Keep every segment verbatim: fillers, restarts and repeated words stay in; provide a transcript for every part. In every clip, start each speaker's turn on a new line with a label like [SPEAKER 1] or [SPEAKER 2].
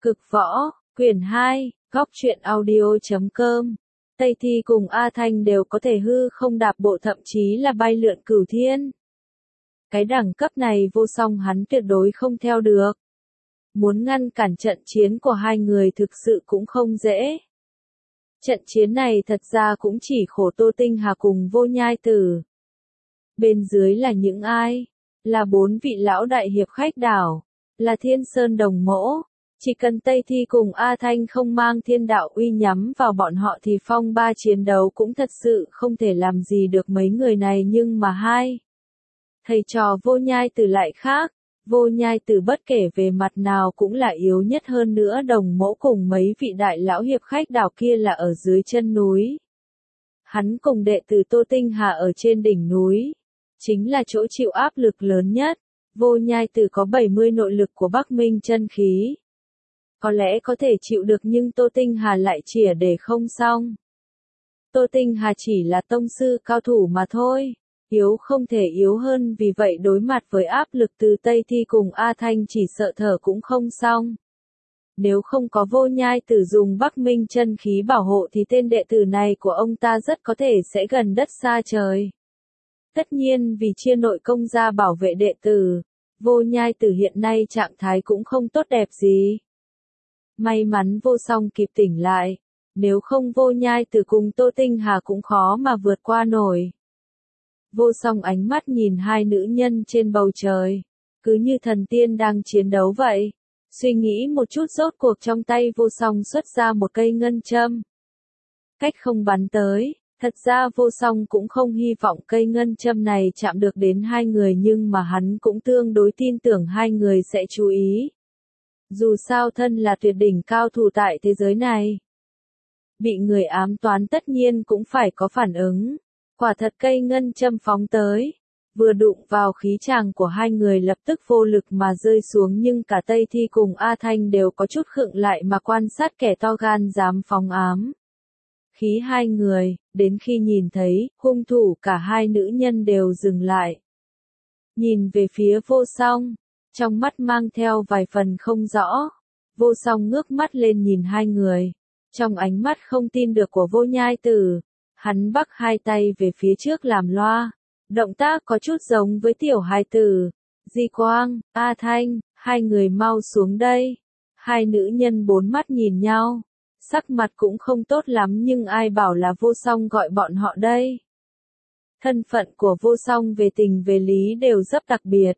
[SPEAKER 1] Cực võ, quyển hai, góc truyện audio.com. Tây Thi cùng A Thanh đều có thể hư không đạp bộ, thậm chí là bay lượn cửu thiên. Cái đẳng cấp này Vô Song hắn tuyệt đối không theo được. Muốn ngăn cản trận chiến của hai người thực sự cũng không dễ. Trận chiến này thật ra cũng chỉ khổ Tô Tinh Hà cùng Vô Nhai Tử. Bên dưới là những ai? Là bốn vị lão đại hiệp khách đảo, là Thiên Sơn Đồng Mỗ. Chỉ cần Tây Thi cùng A Thanh không mang thiên đạo uy nhắm vào bọn họ thì phong ba chiến đấu cũng thật sự không thể làm gì được mấy người này, nhưng mà hai thầy trò Vô Nhai Tử lại khác. Vô Nhai Tử bất kể về mặt nào cũng là yếu nhất, hơn nữa Đồng Mỗ cùng mấy vị đại lão hiệp khách đảo kia là ở dưới chân núi. Hắn cùng đệ tử Tô Tinh Hà ở trên đỉnh núi, chính là chỗ chịu áp lực lớn nhất. Vô Nhai Tử có bảy mươi nội lực của Bắc Minh chân khí. Có lẽ có thể chịu được, nhưng Tô Tinh Hà lại chỉa để không xong. Tô Tinh Hà chỉ là tông sư cao thủ mà thôi, yếu không thể yếu hơn, vì vậy đối mặt với áp lực từ Tây Thi cùng A Thanh chỉ sợ thở cũng không xong. Nếu không có Vô Nhai Tử dùng Bắc Minh chân khí bảo hộ thì tên đệ tử này của ông ta rất có thể sẽ gần đất xa trời. Tất nhiên vì chia nội công ra bảo vệ đệ tử, Vô Nhai Tử hiện nay trạng thái cũng không tốt đẹp gì. May mắn Vô Song kịp tỉnh lại, nếu không Vô Nhai Tử cùng Tô Tinh Hà cũng khó mà vượt qua nổi. Vô Song ánh mắt nhìn hai nữ nhân trên bầu trời, cứ như thần tiên đang chiến đấu vậy. Suy nghĩ một chút, rốt cuộc trong tay Vô Song xuất ra một cây ngân châm. Cách không bắn tới, thật ra Vô Song cũng không hy vọng cây ngân châm này chạm được đến hai người, nhưng mà hắn cũng tương đối tin tưởng hai người sẽ chú ý. Dù sao thân là tuyệt đỉnh cao thủ tại thế giới này, bị người ám toán tất nhiên cũng phải có phản ứng. Quả thật cây ngân châm phóng tới, vừa đụng vào khí tràng của hai người lập tức vô lực mà rơi xuống, nhưng cả Tây Thi cùng A Thanh đều có chút khựng lại mà quan sát kẻ to gan dám phóng ám khí hai người, đến khi nhìn thấy hung thủ cả hai nữ nhân đều dừng lại. Nhìn về phía Vô Song, trong mắt mang theo vài phần không rõ. Vô Song ngước mắt lên nhìn hai người, trong ánh mắt không tin được của Vô Nhai Tử, hắn bắc hai tay về phía trước làm loa, động tác có chút giống với tiểu hài tử. Di Quang, A Thanh, hai người mau xuống đây. Hai nữ nhân bốn mắt nhìn nhau, sắc mặt cũng không tốt lắm, nhưng ai bảo là Vô Song gọi bọn họ đây. Thân phận của Vô Song về tình về lý đều rất đặc biệt.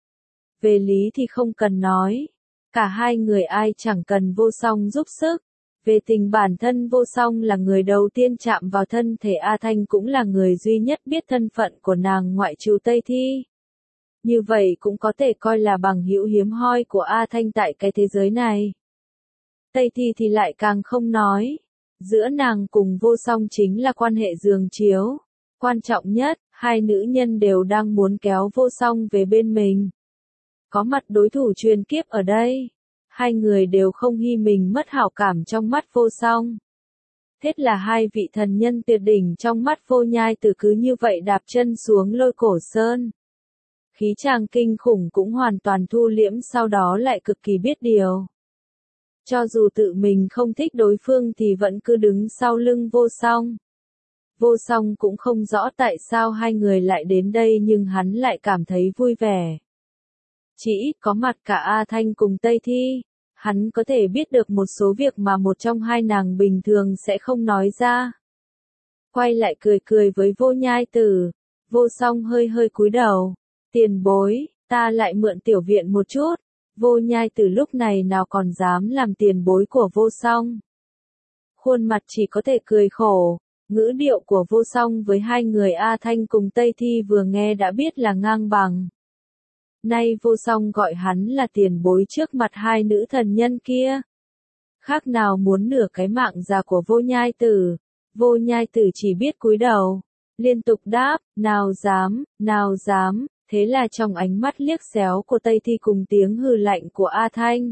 [SPEAKER 1] Về lý thì không cần nói, cả hai người ai chẳng cần Vô Song giúp sức. Về tình bản thân Vô Song là người đầu tiên chạm vào thân thể A Thanh, cũng là người duy nhất biết thân phận của nàng ngoại trừ Tây Thi. Như vậy cũng có thể coi là bằng hữu hiếm hoi của A Thanh tại cái thế giới này. Tây Thi thì lại càng không nói. Giữa nàng cùng Vô Song chính là quan hệ giường chiếu. Quan trọng nhất, hai nữ nhân đều đang muốn kéo Vô Song về bên mình. Có mặt đối thủ truyền kiếp ở đây, hai người đều không hy mình mất hảo cảm trong mắt Vô Song. Thế là hai vị thần nhân tuyệt đỉnh trong mắt Vô Nhai Tử cứ như vậy đạp chân xuống Lôi Cổ Sơn. Khí tràng kinh khủng cũng hoàn toàn thu liễm, sau đó lại cực kỳ biết điều. Cho dù tự mình không thích đối phương thì vẫn cứ đứng sau lưng Vô Song. Vô Song cũng không rõ tại sao hai người lại đến đây, nhưng hắn lại cảm thấy vui vẻ. Chỉ ít có mặt cả A Thanh cùng Tây Thi, hắn có thể biết được một số việc mà một trong hai nàng bình thường sẽ không nói ra. Quay lại cười cười với Vô Nhai Tử, Vô Song hơi hơi cúi đầu. Tiền bối, ta lại mượn tiểu viện một chút. Vô Nhai Tử lúc này nào còn dám làm tiền bối của Vô Song. Khuôn mặt chỉ có thể cười khổ. Ngữ điệu của Vô Song với hai người A Thanh cùng Tây Thi vừa nghe đã biết là ngang bằng. Nay Vô Song gọi hắn là tiền bối trước mặt hai nữ thần nhân kia, khác nào muốn nửa cái mạng già của Vô Nhai Tử. Vô Nhai Tử chỉ biết cúi đầu, liên tục đáp, nào dám, nào dám. Thế là trong ánh mắt liếc xéo của Tây Thi cùng tiếng hừ lạnh của A Thanh,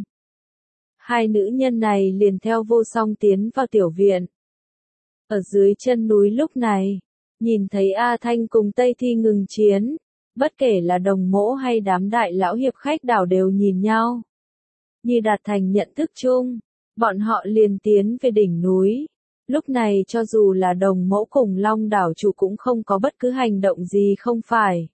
[SPEAKER 1] hai nữ nhân này liền theo Vô Song tiến vào tiểu viện. Ở dưới chân núi lúc này, nhìn thấy A Thanh cùng Tây Thi ngừng chiến, bất kể là Đồng Mỗ hay đám đại lão hiệp khách đảo đều nhìn nhau. như đạt thành nhận thức chung, bọn họ liền tiến về đỉnh núi. Lúc này cho dù là Đồng Mẫu cùng Long đảo chủ cũng không có bất cứ hành động gì không phải.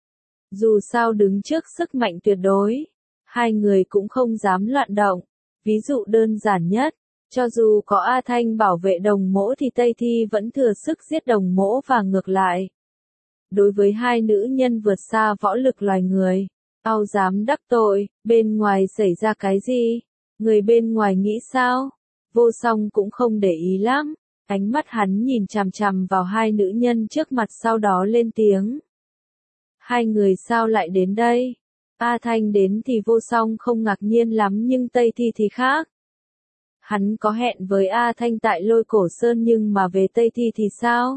[SPEAKER 1] Dù sao đứng trước sức mạnh tuyệt đối, hai người cũng không dám loạn động. Ví dụ đơn giản nhất, cho dù có A Thanh bảo vệ Đồng Mẫu thì Tây Thi vẫn thừa sức giết Đồng Mẫu và ngược lại. Đối với hai nữ nhân vượt xa võ lực loài người, ao dám đắc tội, bên ngoài xảy ra cái gì? Người bên ngoài nghĩ sao? Vô Song cũng không để ý lắm, ánh mắt hắn nhìn chằm chằm vào hai nữ nhân trước mặt sau đó lên tiếng. Hai người sao lại đến đây? A Thanh đến thì Vô Song không ngạc nhiên lắm nhưng Tây Thi thì khác. Hắn có hẹn với A Thanh tại Lôi Cổ Sơn nhưng mà về Tây Thi thì sao?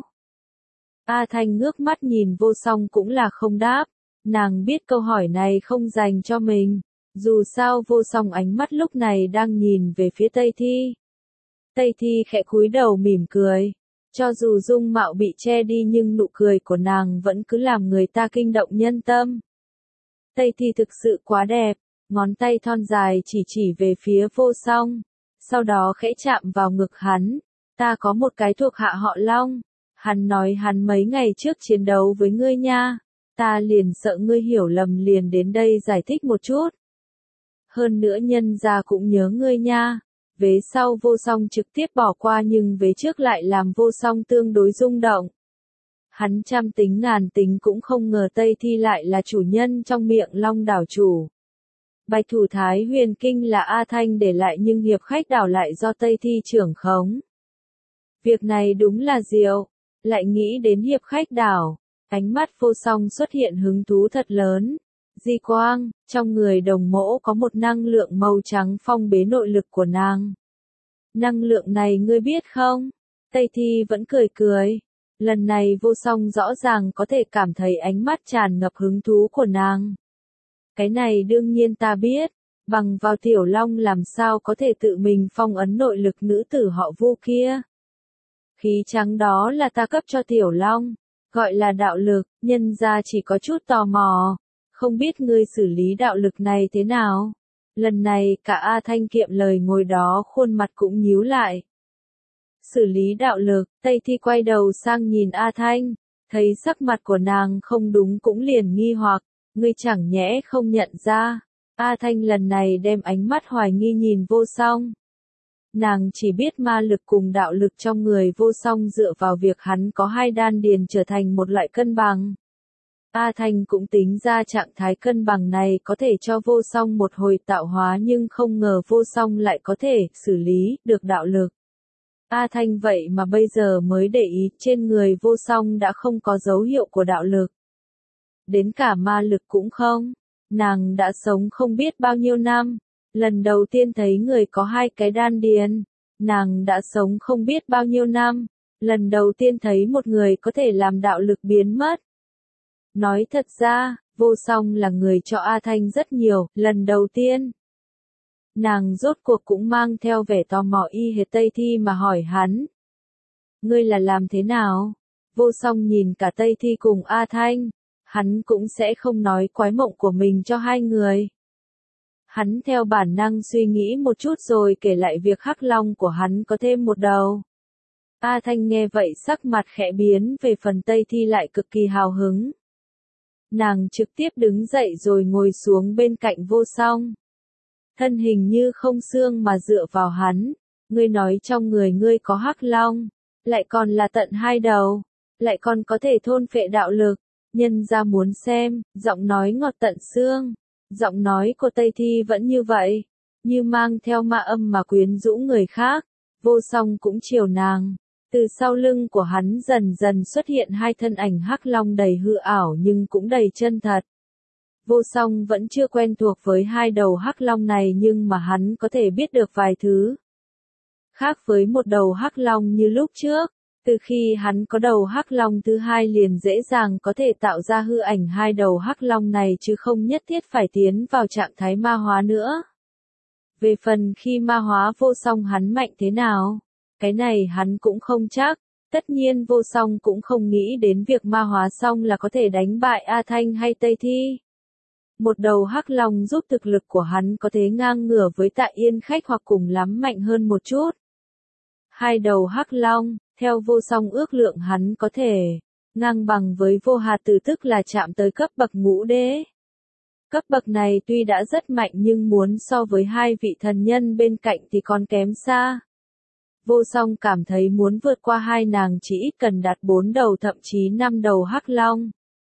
[SPEAKER 1] A Thanh ngước mắt nhìn Vô Song cũng là không đáp, nàng biết câu hỏi này không dành cho mình, dù sao Vô Song ánh mắt lúc này đang nhìn về phía Tây Thi. Tây Thi khẽ cúi đầu mỉm cười, cho dù dung mạo bị che đi nhưng nụ cười của nàng vẫn cứ làm người ta kinh động nhân tâm. Tây Thi thực sự quá đẹp, ngón tay thon dài chỉ chỉ về phía Vô Song, sau đó khẽ chạm vào ngực hắn, ta có một cái thuộc hạ họ Long. Hắn nói hắn mấy ngày trước chiến đấu với ngươi nha, ta liền sợ ngươi hiểu lầm liền đến đây giải thích một chút. Hơn nữa nhân gia cũng nhớ ngươi nha. Vế sau Vô Song trực tiếp bỏ qua nhưng vế trước lại làm Vô Song tương đối rung động. Hắn trăm tính ngàn tính cũng không ngờ Tây Thi lại là chủ nhân trong miệng Long đảo chủ. Bạch thủ Thái Huyền Kinh là A Thanh để lại nhưng hiệp khách đảo lại do Tây Thi trưởng khống. Việc này đúng là diệu. Lại nghĩ đến hiệp khách đảo, ánh mắt Vô Song xuất hiện hứng thú thật lớn. Di quang, trong người Đồng Mẫu có một năng lượng màu trắng phong bế nội lực của nàng. Năng lượng này ngươi biết không? Tây Thi vẫn cười cười. Lần này Vô Song rõ ràng có thể cảm thấy ánh mắt tràn ngập hứng thú của nàng. Cái này đương nhiên ta biết, bằng vào Tiểu Long làm sao có thể tự mình phong ấn nội lực nữ tử họ Vu kia. Khí trắng đó là ta cấp cho Tiểu Long, gọi là đạo lực, nhân ra chỉ có chút tò mò, không biết ngươi xử lý đạo lực này thế nào. Lần này cả A Thanh kiệm lời ngồi đó khuôn mặt cũng nhíu lại. Xử lý đạo lực, Tây Thi quay đầu sang nhìn A Thanh, thấy sắc mặt của nàng không đúng cũng liền nghi hoặc, ngươi chẳng nhẽ không nhận ra. A Thanh lần này đem ánh mắt hoài nghi nhìn Vô Song. Nàng chỉ biết ma lực cùng đạo lực trong người Vô Song dựa vào việc hắn có hai đan điền trở thành một loại cân bằng. A Thanh cũng tính ra trạng thái cân bằng này có thể cho Vô Song một hồi tạo hóa nhưng không ngờ Vô Song lại có thể xử lý được đạo lực. A Thanh vậy mà bây giờ mới để ý trên người Vô Song đã không có dấu hiệu của đạo lực. Đến cả ma lực cũng không. Nàng đã sống không biết bao nhiêu năm. Lần đầu tiên thấy người có hai cái đan điền, nàng đã sống không biết bao nhiêu năm, lần đầu tiên thấy một người có thể làm đạo lực biến mất. Nói thật ra, Vô Song là người cho A Thanh rất nhiều, lần đầu tiên. Nàng rốt cuộc cũng mang theo vẻ tò mò y hệt Tây Thi mà hỏi hắn. Ngươi là làm thế nào? Vô Song nhìn cả Tây Thi cùng A Thanh, hắn cũng sẽ không nói quái mộng của mình cho hai người. Hắn theo bản năng suy nghĩ một chút rồi kể lại việc Hắc Long của hắn có thêm một đầu. A Thanh nghe vậy sắc mặt khẽ biến về phần Tây Thi lại cực kỳ hào hứng. Nàng trực tiếp đứng dậy rồi ngồi xuống bên cạnh Vô Song. Thân hình như không xương mà dựa vào hắn. Ngươi nói trong người ngươi có Hắc Long, lại còn là tận hai đầu, lại còn có thể thôn phệ đạo lực. Nhân ra muốn xem, giọng nói ngọt tận xương. Giọng nói của Tây Thi vẫn như vậy, như mang theo ma âm mà quyến rũ người khác. Vô Song cũng chiều nàng. Từ sau lưng của hắn dần dần xuất hiện hai thân ảnh Hắc Long đầy hư ảo nhưng cũng đầy chân thật. Vô Song vẫn chưa quen thuộc với hai đầu Hắc Long này nhưng mà hắn có thể biết được vài thứ. Khác với một đầu Hắc Long như lúc trước, từ khi hắn có đầu Hắc Long thứ hai liền dễ dàng có thể tạo ra hư ảnh hai đầu Hắc Long này chứ không nhất thiết phải tiến vào trạng thái ma hóa nữa. Về phần khi ma hóa Vô Song hắn mạnh thế nào, cái này hắn cũng không chắc. Tất nhiên Vô Song cũng không nghĩ đến việc ma hóa xong là có thể đánh bại A Thanh hay Tây Thi. Một đầu hắc long giúp thực lực của hắn có thể ngang ngửa với Tạ Yên Khách hoặc cùng lắm mạnh hơn một chút. Hai đầu hắc long, theo Vô Song ước lượng hắn có thể ngang bằng với Vô Hà Tử, tức là chạm tới cấp bậc ngũ đế. Cấp bậc này tuy đã rất mạnh nhưng muốn so với hai vị thần nhân bên cạnh thì còn kém xa. Vô Song cảm thấy muốn vượt qua hai nàng chỉ ít cần đạt bốn đầu thậm chí năm đầu hắc long.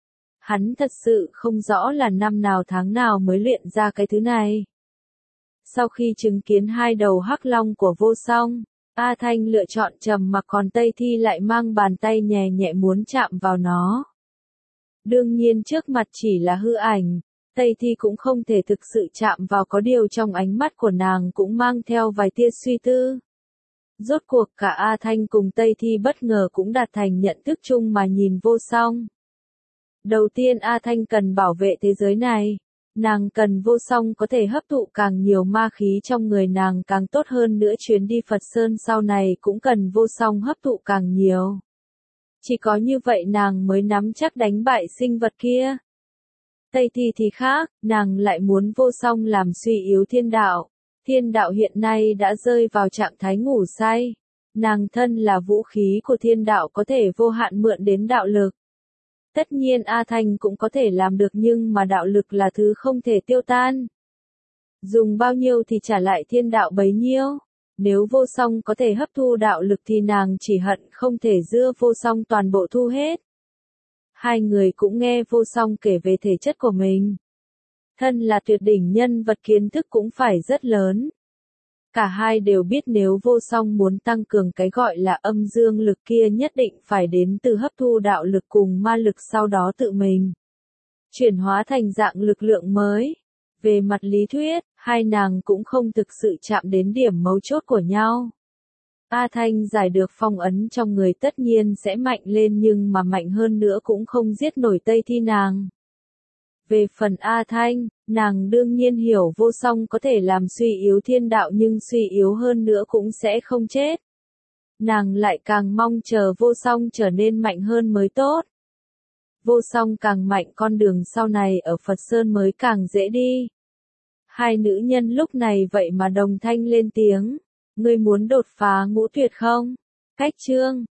[SPEAKER 1] Hắn thật sự không rõ là năm nào tháng nào mới luyện ra cái thứ này. Sau khi chứng kiến hai đầu hắc long của Vô Song, A Thanh lựa chọn trầm mặc, còn Tây Thi lại mang bàn tay nhẹ nhẹ muốn chạm vào nó. Đương nhiên trước mặt chỉ là hư ảnh, Tây Thi cũng không thể thực sự chạm vào, có điều trong ánh mắt của nàng cũng mang theo vài tia suy tư. Rốt cuộc cả A Thanh cùng Tây Thi bất ngờ cũng đạt thành nhận thức chung mà nhìn Vô Song. Đầu tiên A Thanh cần bảo vệ thế giới này. Nàng cần Vô Song có thể hấp thụ càng nhiều ma khí trong người nàng càng tốt hơn nữa, chuyến đi Phật Sơn sau này cũng cần Vô Song hấp thụ càng nhiều. Chỉ có như vậy nàng mới nắm chắc đánh bại sinh vật kia. Tây Thi thì khác, nàng lại muốn Vô Song làm suy yếu thiên đạo. Thiên đạo hiện nay đã rơi vào trạng thái ngủ say. Nàng thân là vũ khí của thiên đạo, có thể vô hạn mượn đến đạo lực. Tất nhiên A Thanh cũng có thể làm được, nhưng mà đạo lực là thứ không thể tiêu tan. Dùng bao nhiêu thì trả lại thiên đạo bấy nhiêu. Nếu Vô Song có thể hấp thu đạo lực thì nàng chỉ hận không thể dưa Vô Song toàn bộ thu hết. Hai người cũng nghe Vô Song kể về thể chất của mình. Thân là tuyệt đỉnh nhân vật, kiến thức cũng phải rất lớn. Cả hai đều biết nếu Vô Song muốn tăng cường cái gọi là âm dương lực kia nhất định phải đến từ hấp thu đạo lực cùng ma lực, sau đó tự mình chuyển hóa thành dạng lực lượng mới. Về mặt lý thuyết, hai nàng cũng không thực sự chạm đến điểm mấu chốt của nhau. A Thanh giải được phong ấn trong người tất nhiên sẽ mạnh lên, nhưng mà mạnh hơn nữa cũng không giết nổi Tây Thi nàng. Về phần A Thanh, nàng đương nhiên hiểu Vô Song có thể làm suy yếu thiên đạo, nhưng suy yếu hơn nữa cũng sẽ không chết. Nàng lại càng mong chờ Vô Song trở nên mạnh hơn mới tốt. Vô Song càng mạnh, con đường sau này ở Phật Sơn mới càng dễ đi. Hai nữ nhân lúc này vậy mà đồng thanh lên tiếng. Ngươi muốn đột phá ngũ tuyệt không? Cách chương